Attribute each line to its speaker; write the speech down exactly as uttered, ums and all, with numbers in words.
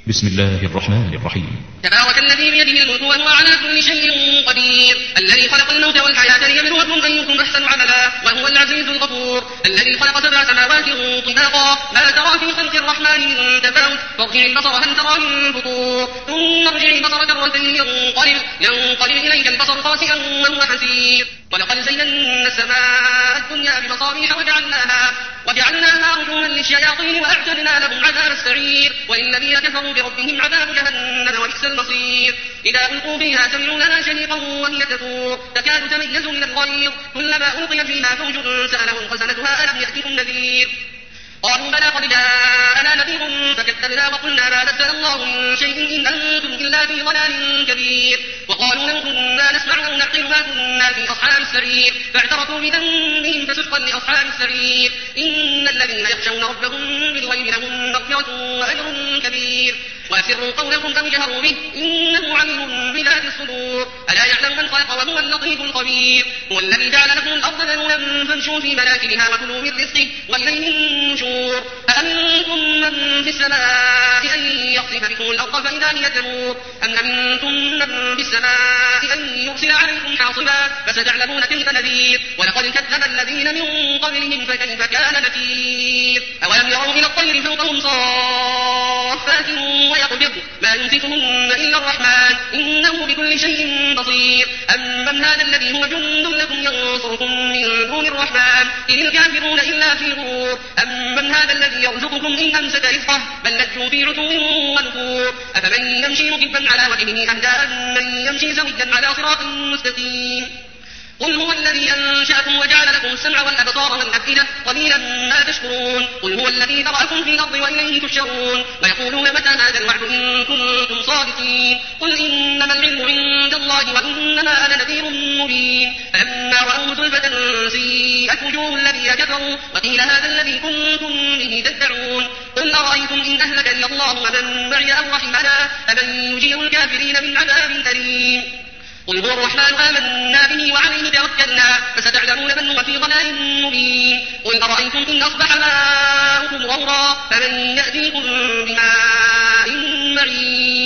Speaker 1: بسم الله الرحمن الرحيم.
Speaker 2: تبارك الذي بيده الملك وهو على كل شيء قدير، الذي خلق الموت والحياة ليبلوكم أيكم أحسن عملا وهو العزيز الغفور، الذي خلق سبع سماوات طباقا ما ترى في خلق الرحمن من تفاوت فارجع البصر هل ترى من فطور ثم ارجع البصر كرتين ينقلب ينقلب إليك البصر خاسئا وهو حسير. ولقد زينا السماء الدنيا بمصابيح وجعلناها وجعلناها رجوما للشياطين وأعتدنا لهم عذاب السعير، وللذين كفروا بربهم عذاب جهنم وبئس المصير. إذا ألقوا فيها سمعوا لها شهيقا وهي تفور تكاد تميز من الغيظ كلما ألقي فيها فوج سألهم خزنتها ألم يأتكم نذير قالوا بلى قد جاءنا نذير فكذبنا وقلنا ما نزل الله من شيء إن أنتم إلا في ضلال كبير. وقالوا لو كنا نسمع أو نعقل ما كنا في أصحاب السرير فاعترفوا بذنبهم فسحقا لأصحاب السرير. إن الذين يخشون ربهم بالغيب لهم مغفرة وأجر كبير. وأسروا قولكم أو جهروا به إنه عليم بذات الصدور. ألا يعلم من خلق وهو اللطيف الخبير. هو الذي جعل لكم الأرض ذلولا فامشوا في مناكبها وكلوا من رزقه وإليه النشور. أأمنتم من في السماء أن يخسف بكم الأرض فإذا هي تمور أم أمنتم من في السماء أن يرسل عليكم حاصبا فستعلمون كيف نذير. ولقد كذب الذين من قبلهم فكيف كان نكير. أولم يروا إلى الطير فوقهم صافات ويقبض ما يمسكهن إلا الرحمن إنه بكل شيء بصير. أمن هذا الذي هو جند لكم ينصركم من دون الرحمن إن الكافرون إلا في غرور. أمن هذا الذي يرزقكم إن أمسك رزقه بل لجوا في عتو ونفور. أفمن يمشي مكبا على وجهه أهدى أمن يمشي سويا على صراط مستقيم. قل هو الذي أنشأكم وجعل لكم السمع والأبصار والأفئدة قليلا ما تشكرون. قل هو الذي ذرأكم في الأرض وإليه تحشرون. ويقولون متى هذا الوعد إن كنتم صادقين. قل إنما العلم عند الله وإنما أنا نذير مبين. فلما رأوا زلفة سيئت وجوه الذين كفروا وقيل هذا الذي كنتم به تدعون. قل أرأيتم إن أهلكني الله ومن معي أو رحمنا فمن يجير الكافرين من عذاب أليم. قل هو الرحمن آمنا به وعليه توكلنا فستعلمون من هو في ضلال مبين. قل أرأيتم إن أصبح ماؤكم غورا فمن يأتيكم بماء معين.